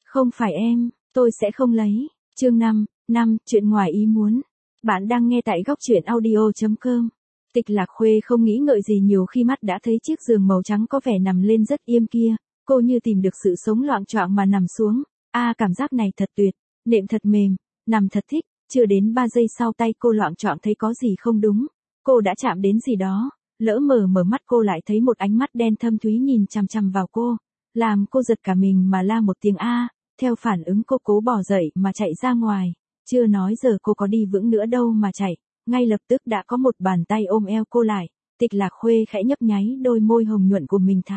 Không phải em, tôi sẽ không lấy. Chương 5, chuyện ngoài ý muốn. Bạn đang nghe tại góc truyện audio.com. Tịch Lạc Khuê không nghĩ ngợi gì nhiều khi mắt đã thấy chiếc giường màu trắng có vẻ nằm lên rất im kia, cô như tìm được sự sống loạng choạng mà nằm xuống. Cảm giác này thật tuyệt, nệm thật mềm, nằm thật thích, chưa đến 3 giây sau tay cô loạng choạng thấy có gì không đúng, cô đã chạm đến gì đó, lỡ mở mắt cô lại thấy một ánh mắt đen thâm thúy nhìn chằm chằm vào cô, làm cô giật cả mình mà la một tiếng theo phản ứng cô cố bỏ dậy mà chạy ra ngoài, chưa nói giờ cô có đi vững nữa đâu mà chạy. Ngay lập tức đã có một bàn tay ôm eo cô lại, Tịch Lạc Khuê khẽ nhấp nháy đôi môi hồng nhuận của mình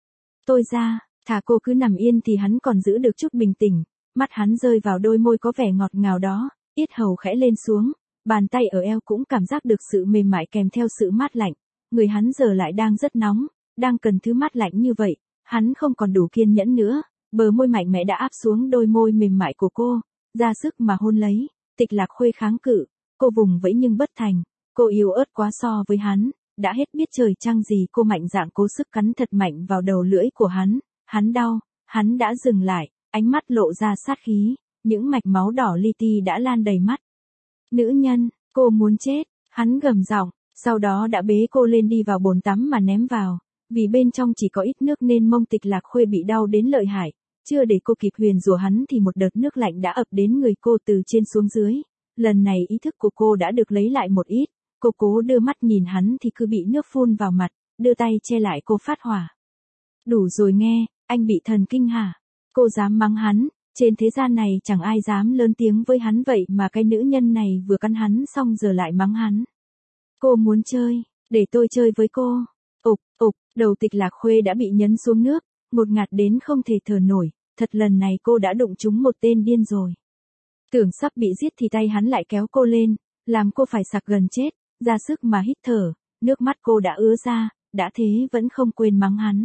tôi ra, thả cô cứ nằm yên thì hắn còn giữ được chút bình tĩnh, mắt hắn rơi vào đôi môi có vẻ ngọt ngào đó, yết hầu khẽ lên xuống, bàn tay ở eo cũng cảm giác được sự mềm mại kèm theo sự mát lạnh, người hắn giờ lại đang rất nóng, đang cần thứ mát lạnh như vậy, hắn không còn đủ kiên nhẫn nữa, bờ môi mạnh mẽ đã áp xuống đôi môi mềm mại của cô, ra sức mà hôn lấy, Tịch Lạc Khuê kháng cự. Cô vùng vẫy nhưng bất thành, cô yếu ớt quá so với hắn, đã hết biết trời trăng gì cô mạnh dạn cố sức cắn thật mạnh vào đầu lưỡi của hắn đau, hắn đã dừng lại, ánh mắt lộ ra sát khí, những mạch máu đỏ li ti đã lan đầy mắt. Nữ nhân, cô muốn chết, hắn gầm giọng, sau đó đã bế cô lên đi vào bồn tắm mà ném vào, vì bên trong chỉ có ít nước nên mông Tịch Lạc Khuê bị đau đến lợi hại, chưa để cô kịp huyền rủa hắn thì một đợt nước lạnh đã ập đến người cô từ trên xuống dưới. Lần này ý thức của cô đã được lấy lại một ít, cô cố đưa mắt nhìn hắn thì cứ bị nước phun vào mặt, đưa tay che lại cô phát hỏa. Đủ rồi nghe, anh bị thần kinh hả? Cô dám mắng hắn, trên thế gian này chẳng ai dám lớn tiếng với hắn vậy mà cái nữ nhân này vừa căn hắn xong giờ lại mắng hắn. Cô muốn chơi, để tôi chơi với cô. Ục, đầu Tịch Lạc Khuê đã bị nhấn xuống nước, ngột ngạt đến không thể thở nổi, thật lần này cô đã đụng trúng một tên điên rồi. Tưởng sắp bị giết thì tay hắn lại kéo cô lên, làm cô phải sặc gần chết, ra sức mà hít thở, nước mắt cô đã ứa ra, đã thế vẫn không quên mắng hắn.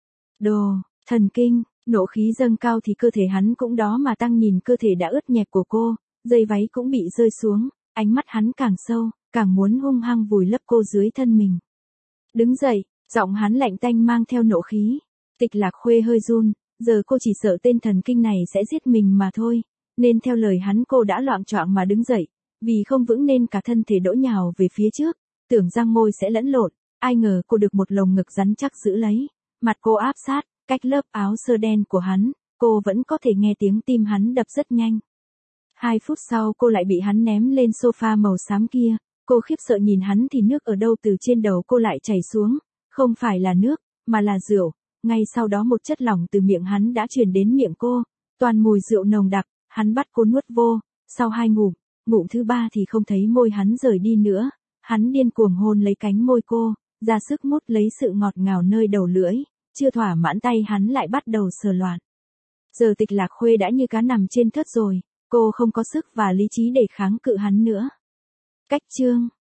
Đồ, thần kinh, nộ khí dâng cao thì cơ thể hắn cũng đó mà tăng nhìn cơ thể đã ướt nhẹp của cô, dây váy cũng bị rơi xuống, ánh mắt hắn càng sâu, càng muốn hung hăng vùi lấp cô dưới thân mình. Đứng dậy, giọng hắn lạnh tanh mang theo nộ khí, Tịch Lạc Khuê hơi run, giờ cô chỉ sợ tên thần kinh này sẽ giết mình mà thôi. Nên theo lời hắn cô đã loạng choạng mà đứng dậy, vì không vững nên cả thân thể đổ nhào về phía trước, tưởng răng môi sẽ lẫn lộn, ai ngờ cô được một lồng ngực rắn chắc giữ lấy, mặt cô áp sát, cách lớp áo sơ đen của hắn, cô vẫn có thể nghe tiếng tim hắn đập rất nhanh. 2 phút sau cô lại bị hắn ném lên sofa màu xám kia, cô khiếp sợ nhìn hắn thì nước ở đâu từ trên đầu cô lại chảy xuống, không phải là nước, mà là rượu, ngay sau đó một chất lỏng từ miệng hắn đã truyền đến miệng cô, toàn mùi rượu nồng đặc. Hắn bắt cô nuốt vô, sau 2 ngụm thứ 3 thì không thấy môi hắn rời đi nữa, hắn điên cuồng hôn lấy cánh môi cô, ra sức mút lấy sự ngọt ngào nơi đầu lưỡi, chưa thỏa mãn tay hắn lại bắt đầu sờ loạn. Giờ Tịch Lạc Khuê đã như cá nằm trên thớt rồi, cô không có sức và lý trí để kháng cự hắn nữa. Cách chương